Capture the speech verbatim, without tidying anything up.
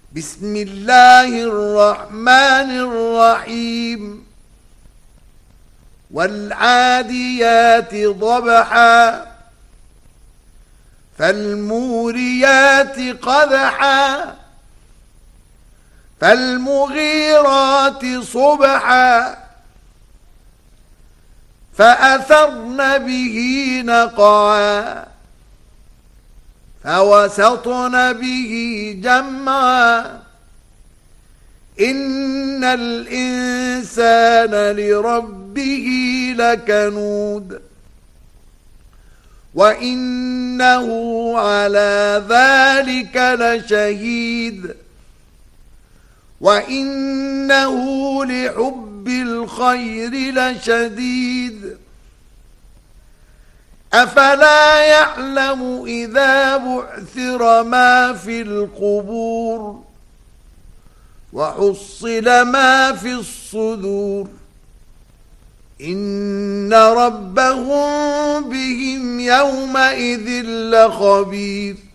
بسم الله الرحمن الرحيم والعاديات ضبحا فالموريات قدحا فالمغيرات صبحا فأثرن به نقعا فوسطن به جمعا إن الإنسان لربه لكنود وإنه على ذلك لشهيد وإنه لحب الخير لشديد أفلا يعلم إذا بعثر ما في القبور وحصل ما في الصدور إن ربهم بهم يومئذ لخبير